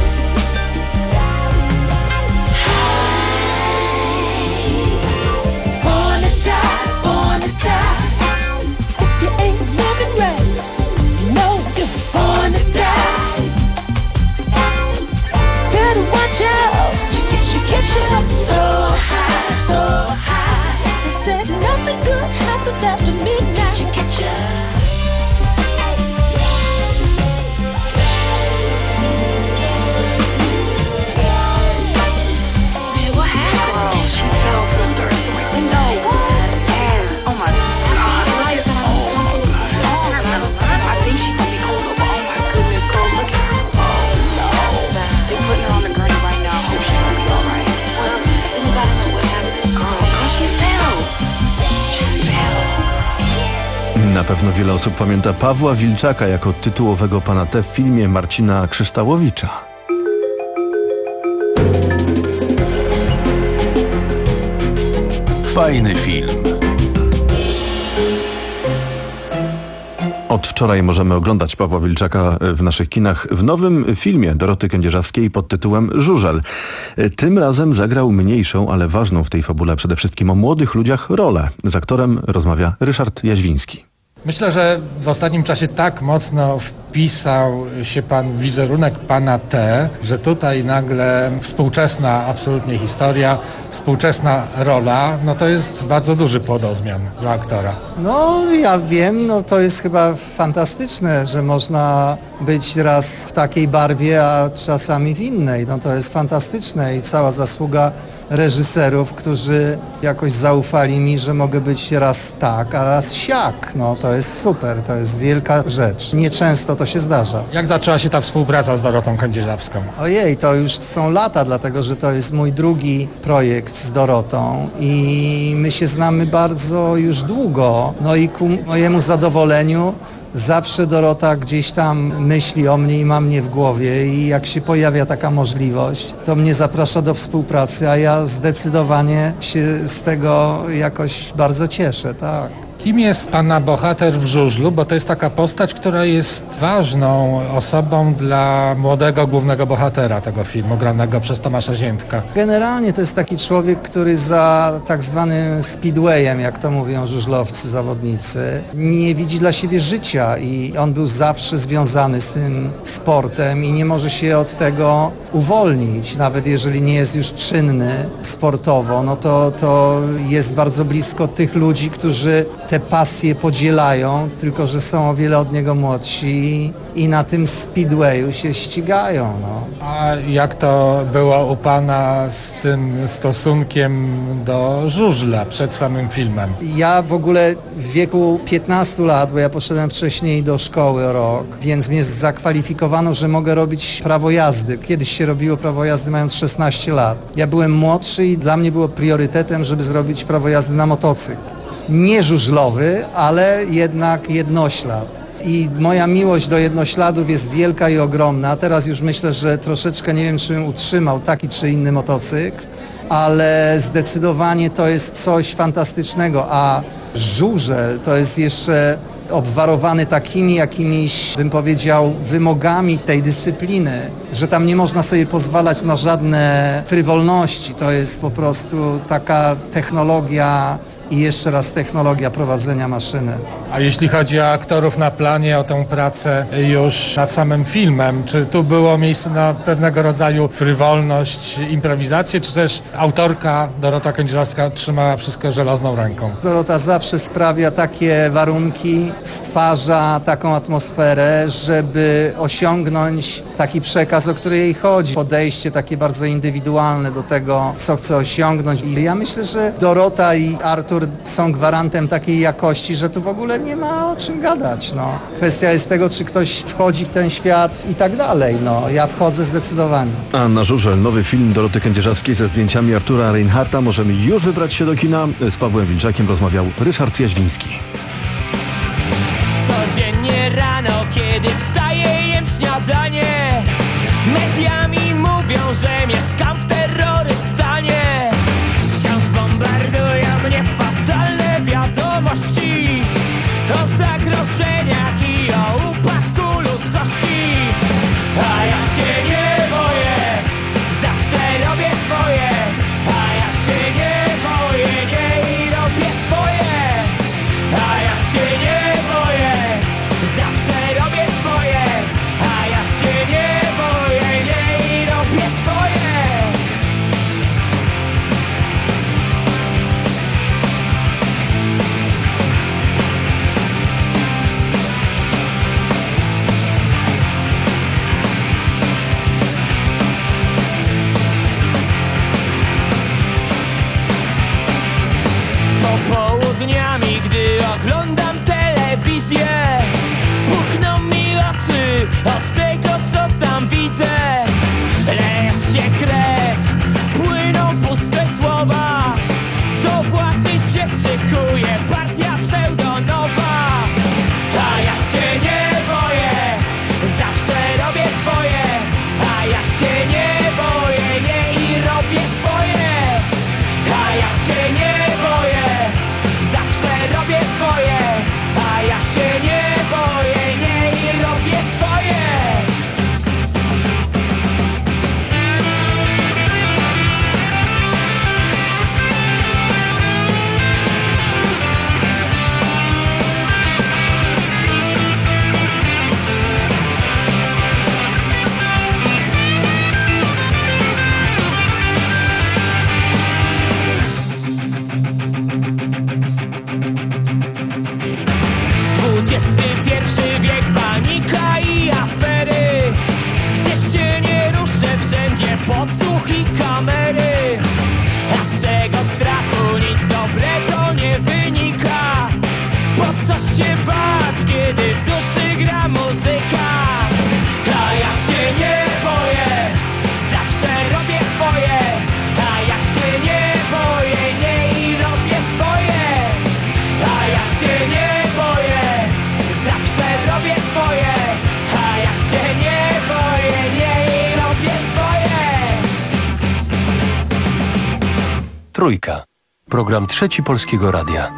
just after midnight. You get ya. Na pewno wiele osób pamięta Pawła Wilczaka jako tytułowego pana T w filmie Marcina Krzyształowicza. Fajny film. Od wczoraj możemy oglądać Pawła Wilczaka w naszych kinach w nowym filmie Doroty Kędzierzawskiej pod tytułem Żużel. Tym razem zagrał mniejszą, ale ważną w tej fabule przede wszystkim o młodych ludziach rolę. Z aktorem rozmawia Ryszard Jaźwiński. Myślę, że w ostatnim czasie tak mocno wpisał się pan w wizerunek pana T, że tutaj nagle współczesna absolutnie historia, współczesna rola, no to jest bardzo duży płodozmian dla aktora. No ja wiem, no to jest chyba fantastyczne, że można być raz w takiej barwie, a czasami w innej. No to jest fantastyczne i cała zasługa reżyserów, którzy jakoś zaufali mi, że mogę być raz tak, a raz siak. No to jest super, to jest wielka rzecz. Nieczęsto to się zdarza. Jak zaczęła się ta współpraca z Dorotą Kędzierzawską? Ojej, to już są lata, dlatego że to jest mój drugi projekt z Dorotą i my się znamy bardzo już długo. No i ku mojemu zadowoleniu zawsze Dorota gdzieś tam myśli o mnie i ma mnie w głowie i jak się pojawia taka możliwość, to mnie zaprasza do współpracy, a ja zdecydowanie się z tego jakoś bardzo cieszę, tak. Kim jest pana bohater w Żużlu? Bo to jest taka postać, która jest ważną osobą dla młodego głównego bohatera tego filmu, granego przez Tomasza Ziętka. Generalnie to jest taki człowiek, który za tak zwanym speedwayem, jak to mówią żużlowcy, zawodnicy, nie widzi dla siebie życia i on był zawsze związany z tym sportem i nie może się od tego uwolnić. Nawet jeżeli nie jest już czynny sportowo, no to, to jest bardzo blisko tych ludzi, którzy te pasje podzielają, tylko że są o wiele od niego młodsi i na tym speedwayu się ścigają. No. A jak to było u pana z tym stosunkiem do żużla przed samym filmem? Ja w ogóle w wieku piętnastu lat, bo ja poszedłem wcześniej do szkoły o rok, więc mnie zakwalifikowano, że mogę robić prawo jazdy. Kiedyś się robiło prawo jazdy mając szesnaście lat. Ja byłem młodszy i dla mnie było priorytetem, żeby zrobić prawo jazdy na motocykl. Nie żużlowy, ale jednak jednoślad. I moja miłość do jednośladów jest wielka i ogromna. Teraz już myślę, że troszeczkę nie wiem, czy bym utrzymał taki czy inny motocykl, ale zdecydowanie to jest coś fantastycznego, a żużel to jest jeszcze obwarowany takimi jakimiś, bym powiedział, wymogami tej dyscypliny, że tam nie można sobie pozwalać na żadne frywolności. To jest po prostu taka technologia i jeszcze raz technologia prowadzenia maszyny. A jeśli chodzi o aktorów na planie, o tę pracę już nad samym filmem, czy tu było miejsce na pewnego rodzaju frywolność, improwizację, czy też autorka Dorota Kędzierzawska trzymała wszystko żelazną ręką? Dorota zawsze sprawia takie warunki, stwarza taką atmosferę, żeby osiągnąć taki przekaz, o który jej chodzi. Podejście takie bardzo indywidualne do tego, co chce osiągnąć. I ja myślę, że Dorota i Artur są gwarantem takiej jakości, że tu w ogóle nie ma o czym gadać. No. Kwestia jest tego, czy ktoś wchodzi w ten świat i tak dalej. No. Ja wchodzę zdecydowanie. A na Żużel, nowy film Doroty Kędzierzawskiej ze zdjęciami Artura Reinhardta. Możemy już wybrać się do kina. Z Pawłem Wilczakiem rozmawiał Ryszard Jaźwiński. Codziennie rano, kiedy wstaję, jem śniadanie, media mi mówią, że mieszkam w terrorystanie. Wciąż bombardują mnie fatalne wiadomości o zagrożeniach i o upadku ludzkości. A ja się nie boję, zawsze robię swoje. A ja się nie boję, nie i robię swoje. A ja się nie boję, zawsze robię swoje. A ja się nie boję, nie i robię swoje. oglądam telewizję. Puchną mi oczy od tego, co tam widzę. Leje się krew, płyną puste słowa. Do władzy się szykuje partia pseudonowa. A ja się nie boję, zawsze robię swoje. A ja się nie boję, nie i robię swoje. A ja się nie boję, zawsze robię swoje. A ja się nie boję, nie i robię swoje. dwudziesty pierwszy wiek, panika i afery. Gdzieś się nie ruszę, wszędzie podsłuch i kamery. A z tego strachu nic dobrego nie wynika. Po co się bać, kiedy w duszy gra muzyka? A ja się nie boję, zawsze robię swoje. A ja się nie boję, nie i robię swoje. A ja się nie boję, zawsze robię swoje. A ja się nie boję, nie i robię swoje. Trójka. Program Trzeci Polskiego Radia.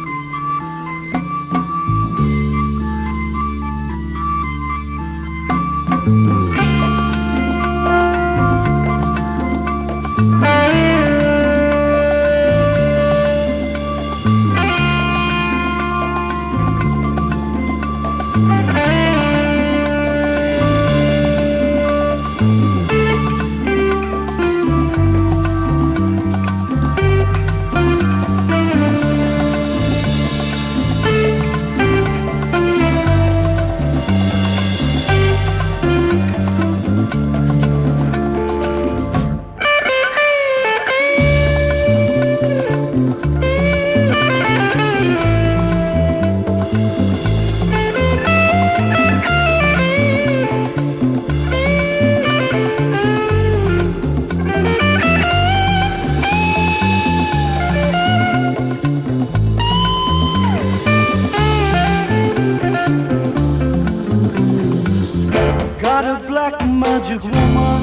Got a black magic woman.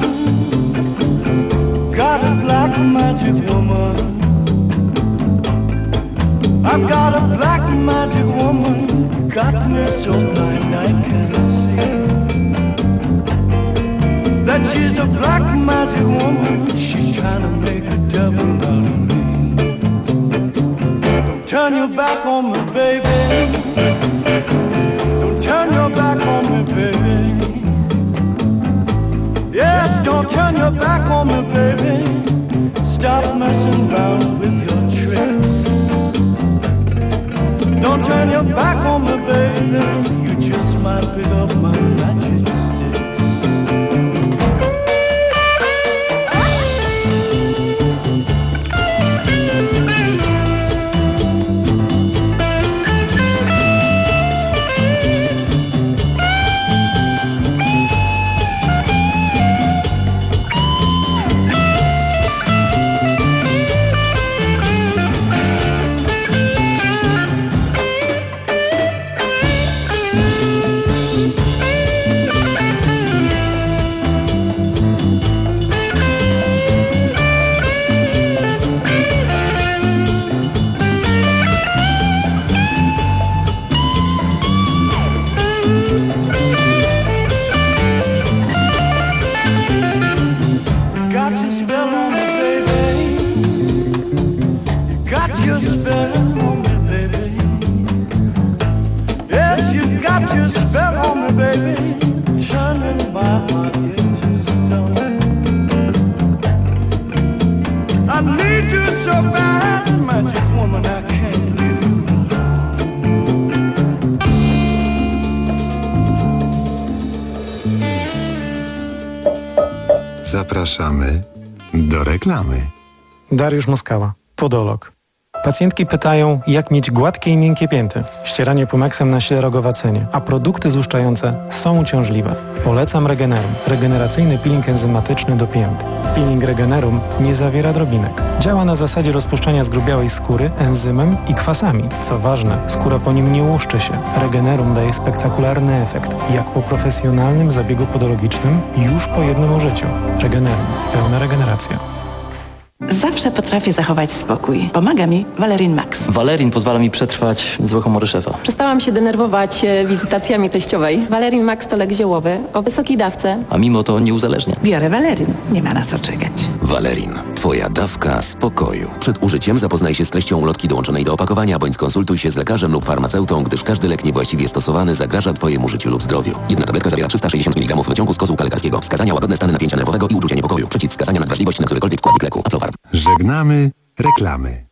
Got a black magic woman. I've got a black magic woman. Got me so blind I can't see. That she's a black magic woman. She's trying to make a devil out of me. Don't turn your back on me, baby. Don't turn your back on me, baby. Yes, don't turn your back on me, baby. Stop messing around with your tricks. Don't turn your back on me, baby. You just might pick up my magic sticks. Zapraszamy do reklamy. Dariusz Moskała, podolog. Pacjentki pytają, jak mieć gładkie i miękkie pięty. Ścieranie Pumexem naśle rogowacenie, a produkty złuszczające są uciążliwe. Polecam Regenerum. Regeneracyjny peeling enzymatyczny do pięt. Peeling Regenerum nie zawiera drobinek. Działa na zasadzie rozpuszczania zgrubiałej skóry enzymem i kwasami. Co ważne, skóra po nim nie łuszczy się. Regenerum daje spektakularny efekt, jak po profesjonalnym zabiegu podologicznym już po jednym użyciu. Regenerum. Pełna regeneracja. Zawsze potrafię zachować spokój. Pomaga mi Valerin Max. Valerin pozwala mi przetrwać złe humory szefa. Przestałam się denerwować e, wizytacjami teściowej. Valerin Max to lek ziołowy o wysokiej dawce. A mimo to nie uzależnia. Biorę Valerin. Nie ma na co czekać. Valerin. Twoja dawka spokoju. Przed użyciem zapoznaj się z treścią ulotki dołączonej do opakowania, bądź skonsultuj się z lekarzem lub farmaceutą, gdyż każdy lek niewłaściwie stosowany zagraża Twojemu życiu lub zdrowiu. Jedna tabletka zawiera trzysta sześćdziesiąt miligramów wyciągu z kozłka lekarskiego. Wskazania łagodne stany napięcia nerwowego i uczucia niepokoju. Przeciwwskazania na wrażliwość na którykolwiek składnik leku. Aflofarm. Żegnamy reklamy.